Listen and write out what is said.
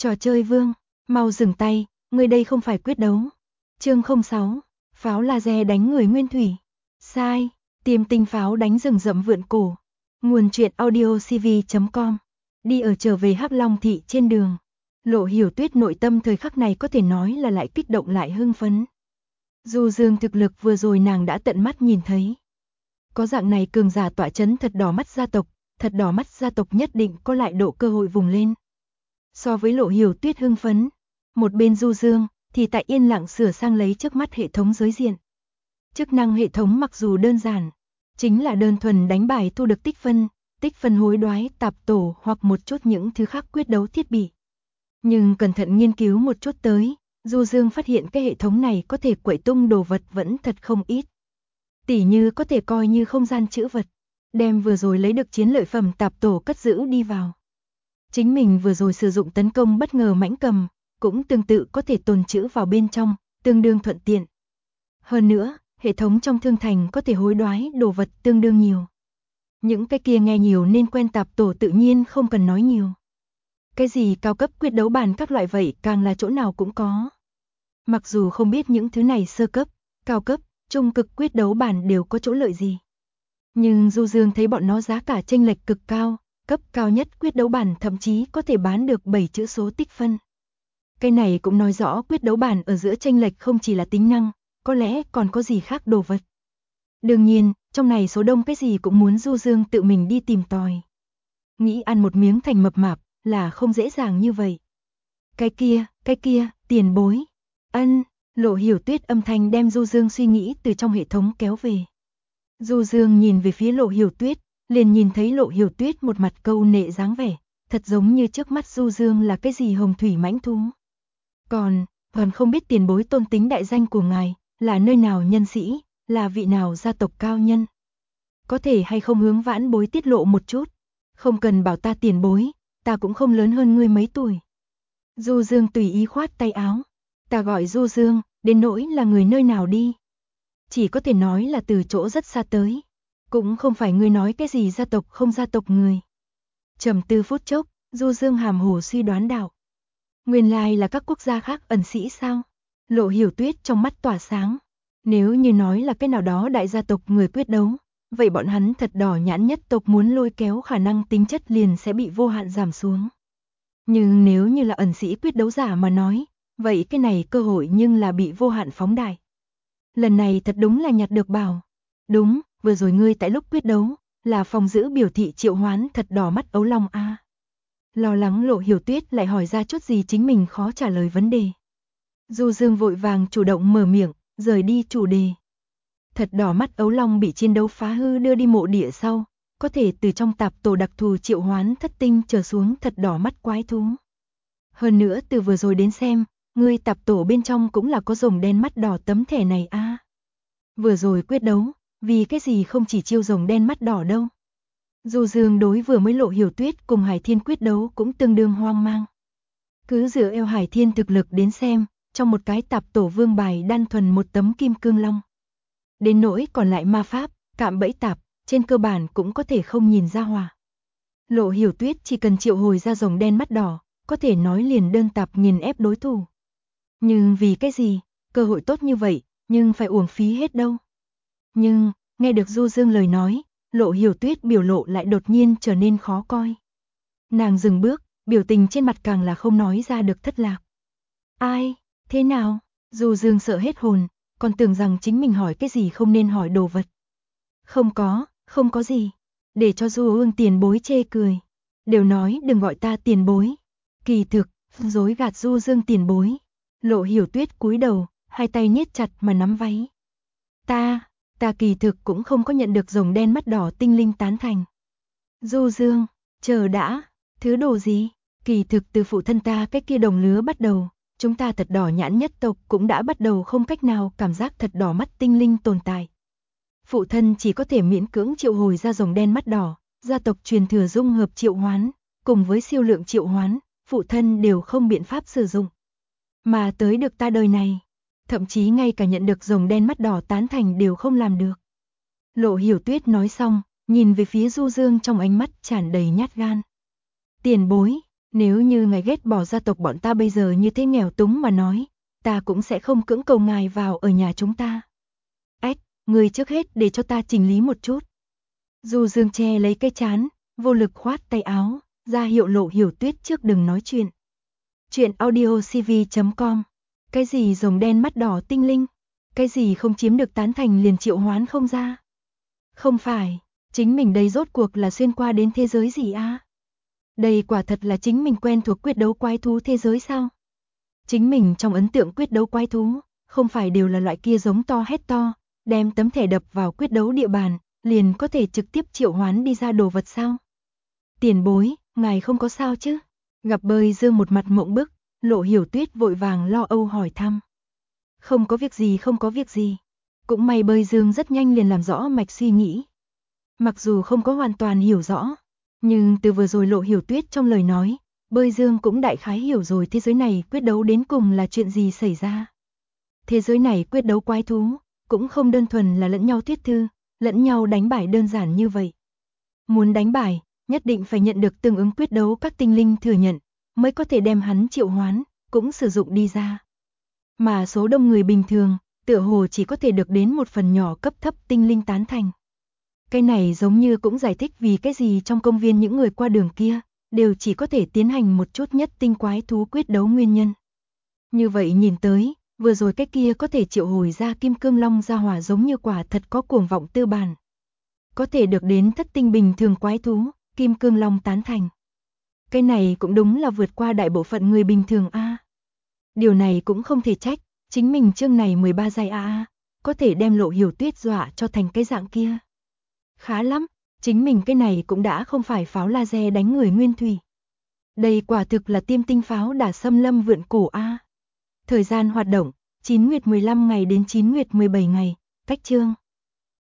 Trò chơi vương, mau dừng tay, người đây không phải quyết đấu. Chương 06, pháo laser đánh người nguyên thủy. Sai, tiêm tinh pháo đánh rừng rậm vượn cổ. Nguồn truyện audiocv.com. Đi ở trở về Hắc Long thị trên đường. Lộ Hiểu Tuyết nội tâm thời khắc này có thể nói là lại kích động lại hưng phấn. Du Dương thực lực vừa rồi nàng đã tận mắt nhìn thấy. Có dạng này cường giả tọa chấn thật đỏ mắt gia tộc, thật đỏ mắt gia tộc nhất định có lại độ cơ hội vùng lên. So với Lộ Hiểu Tuyết hưng phấn, một bên Du Dương thì tại yên lặng sửa sang lấy trước mắt hệ thống giới diện. Chức năng hệ thống mặc dù đơn giản, chính là đơn thuần đánh bài thu được tích phân hối đoái tạp tổ hoặc một chút những thứ khác quyết đấu thiết bị. Nhưng cẩn thận nghiên cứu một chút tới, Du Dương phát hiện cái hệ thống này có thể quậy tung đồ vật vẫn thật không ít. Tỉ như có thể coi như không gian trữ vật, đem vừa rồi lấy được chiến lợi phẩm tạp tổ cất giữ đi vào. Chính mình vừa rồi sử dụng tấn công bất ngờ mãnh cầm, cũng tương tự có thể tồn trữ vào bên trong, tương đương thuận tiện. Hơn nữa, hệ thống trong thương thành có thể hối đoái đồ vật tương đương nhiều. Những cái kia nghe nhiều nên quen tạp tổ tự nhiên không cần nói nhiều. Cái gì cao cấp quyết đấu bàn các loại vậy càng là chỗ nào cũng có. Mặc dù không biết những thứ này sơ cấp, cao cấp, trung cực quyết đấu bàn đều có chỗ lợi gì. Nhưng Du Dương thấy bọn nó giá cả chênh lệch cực cao, cấp cao nhất quyết đấu bàn thậm chí có thể bán được 7 chữ số tích phân. Cái này cũng nói rõ quyết đấu bàn ở giữa chênh lệch không chỉ là tính năng, có lẽ còn có gì khác đồ vật. Đương nhiên, trong này số đông cái gì cũng muốn Du Dương tự mình đi tìm tòi. Nghĩ ăn một miếng thành mập mạp là không dễ dàng như vậy. Cái kia, tiền bối. Lộ Hiểu Tuyết âm thanh đem Du Dương suy nghĩ từ trong hệ thống kéo về. Du Dương nhìn về phía Lộ Hiểu Tuyết, liền nhìn thấy Lộ Hiểu Tuyết một mặt câu nệ dáng vẻ, thật giống như trước mắt Du Dương là cái gì hồng thủy mãnh thú. Còn không biết tiền bối tôn tính đại danh của ngài, là nơi nào nhân sĩ, là vị nào gia tộc cao nhân. Có thể hay không hướng vãn bối tiết lộ một chút, không cần bảo ta tiền bối, ta cũng không lớn hơn ngươi mấy tuổi. Du Dương tùy ý khoát tay áo, ta gọi Du Dương, đến nỗi là người nơi nào đi. Chỉ có thể nói là từ chỗ rất xa tới, cũng không phải ngươi nói cái gì gia tộc không gia tộc người. Trầm tư phút chốc, Du Dương hàm hồ suy đoán đạo. Nguyên lai là các quốc gia khác ẩn sĩ sao? Lộ Hiểu Tuyết trong mắt tỏa sáng. Nếu như nói là cái nào đó đại gia tộc người quyết đấu, vậy bọn hắn thật đỏ nhãn nhất tộc muốn lôi kéo khả năng tính chất liền sẽ bị vô hạn giảm xuống. Nhưng nếu như là ẩn sĩ quyết đấu giả mà nói, vậy cái này cơ hội nhưng là bị vô hạn phóng đại. Lần này thật đúng là nhặt được bảo. Đúng, vừa rồi ngươi tại lúc quyết đấu, là phòng giữ biểu thị triệu hoán thật đỏ mắt ấu long a. Lo lắng Lộ Hiểu Tuyết lại hỏi ra chút gì chính mình khó trả lời vấn đề. Du Dương vội vàng chủ động mở miệng, rời đi chủ đề. Thật đỏ mắt ấu long bị chiến đấu phá hư đưa đi mộ địa sau, có thể từ trong tạp tổ đặc thù triệu hoán thất tinh trở xuống thật đỏ mắt quái thú. Hơn nữa từ vừa rồi đến xem, ngươi tạp tổ bên trong cũng là có rồng đen mắt đỏ tấm thẻ này a. Vừa rồi quyết đấu, vì cái gì không chỉ chiêu rồng đen mắt đỏ đâu. Du Dương đối vừa mới Lộ Hiểu Tuyết cùng Hải Thiên quyết đấu cũng tương đương hoang mang. Cứ dựa eo Hải Thiên thực lực đến xem, trong một cái tạp tổ vương bài đan thuần một tấm kim cương long. Đến nỗi còn lại ma pháp, cạm bẫy tạp, trên cơ bản cũng có thể không nhìn ra hòa. Lộ Hiểu Tuyết chỉ cần triệu hồi ra rồng đen mắt đỏ, có thể nói liền đơn tạp nghiền ép đối thủ. Nhưng vì cái gì, cơ hội tốt như vậy, nhưng phải uổng phí hết đâu. Nhưng, nghe được Du Dương lời nói, Lộ Hiểu Tuyết biểu lộ lại đột nhiên trở nên khó coi. Nàng dừng bước, biểu tình trên mặt càng là không nói ra được thất lạc. Ai, thế nào? Du Dương sợ hết hồn, còn tưởng rằng chính mình hỏi cái gì không nên hỏi đồ vật. Không có gì. Để cho Du Ương tiền bối chê cười. Đều nói đừng gọi ta tiền bối. Kỳ thực, dối gạt Du Dương tiền bối. Lộ Hiểu Tuyết cúi đầu, hai tay niết chặt mà nắm váy. Ta kỳ thực cũng không có nhận được rồng đen mắt đỏ tinh linh tán thành. Du Dương, chờ đã, thứ đồ gì? Kỳ thực từ phụ thân ta cái kia đồng lứa bắt đầu, chúng ta thật đỏ nhãn nhất tộc cũng đã bắt đầu không cách nào cảm giác thật đỏ mắt tinh linh tồn tại. Phụ thân chỉ có thể miễn cưỡng triệu hồi ra rồng đen mắt đỏ, gia tộc truyền thừa dung hợp triệu hoán, cùng với siêu lượng triệu hoán, phụ thân đều không biện pháp sử dụng. Mà tới được ta đời này, thậm chí ngay cả nhận được rồng đen mắt đỏ tán thành đều không làm được. Lộ Hiểu Tuyết nói xong, nhìn về phía Du Dương trong ánh mắt tràn đầy nhát gan. Tiền bối, Nếu như ngài ghét bỏ gia tộc bọn ta bây giờ như thế nghèo túng mà nói, ta cũng sẽ không cưỡng cầu ngài vào ở nhà chúng ta. Ách, người trước hết để cho ta chỉnh lý một chút. Du Dương che lấy cái trán, vô lực khoát tay áo, ra hiệu Lộ Hiểu Tuyết trước đừng nói chuyện. Chuyện audio cv.com. Cái gì rồng đen mắt đỏ tinh linh? Cái gì không chiếm được tán thành liền triệu hoán không ra? Không phải, chính mình đây rốt cuộc là xuyên qua đến thế giới gì a? Đây quả thật là chính mình quen thuộc quyết đấu quái thú thế giới sao? Chính mình trong ấn tượng quyết đấu quái thú, không phải đều là loại kia giống to hét to, đem tấm thẻ đập vào quyết đấu địa bàn, liền có thể trực tiếp triệu hoán đi ra đồ vật sao? Tiền bối, ngài không có sao chứ? Gặp Bơi Dương một mặt mộng bức, Lộ Hiểu Tuyết vội vàng lo âu hỏi thăm. Không có việc gì, không có việc gì. Cũng may Bơi Dương rất nhanh liền làm rõ mạch suy nghĩ. Mặc dù không có hoàn toàn hiểu rõ, nhưng từ vừa rồi Lộ Hiểu Tuyết trong lời nói, Bơi Dương cũng đại khái hiểu rồi thế giới này quyết đấu đến cùng là chuyện gì xảy ra. Thế giới này quyết đấu quái thú, cũng không đơn thuần là lẫn nhau thuyết thư, lẫn nhau đánh bại đơn giản như vậy. Muốn đánh bại, nhất định phải nhận được tương ứng quyết đấu các tinh linh thừa nhận, mới có thể đem hắn triệu hoán, cũng sử dụng đi ra. Mà số đông người bình thường, tựa hồ chỉ có thể được đến một phần nhỏ cấp thấp tinh linh tán thành. Cái này giống như cũng giải thích vì cái gì trong công viên những người qua đường kia, đều chỉ có thể tiến hành một chút nhất tinh quái thú quyết đấu nguyên nhân. Như vậy nhìn tới, vừa rồi cái kia có thể triệu hồi ra kim cương long ra hỏa giống như quả thật có cuồng vọng tư bản. Có thể được đến thất tinh bình thường quái thú, kim cương long tán thành. Cái này cũng đúng là vượt qua đại bộ phận người bình thường a. Điều này cũng không thể trách, chính mình chương này 13 giai a, có thể đem Lộ Hiểu Tuyết dọa cho thành cái dạng kia. Khá lắm, chính mình cái này cũng đã không phải pháo laser đánh người nguyên thủy. Đây quả thực là tiêm tinh pháo đả xâm lâm vượn cổ a. Thời gian hoạt động, 9 nguyệt 15 ngày đến 9 nguyệt 17 ngày, cách chương.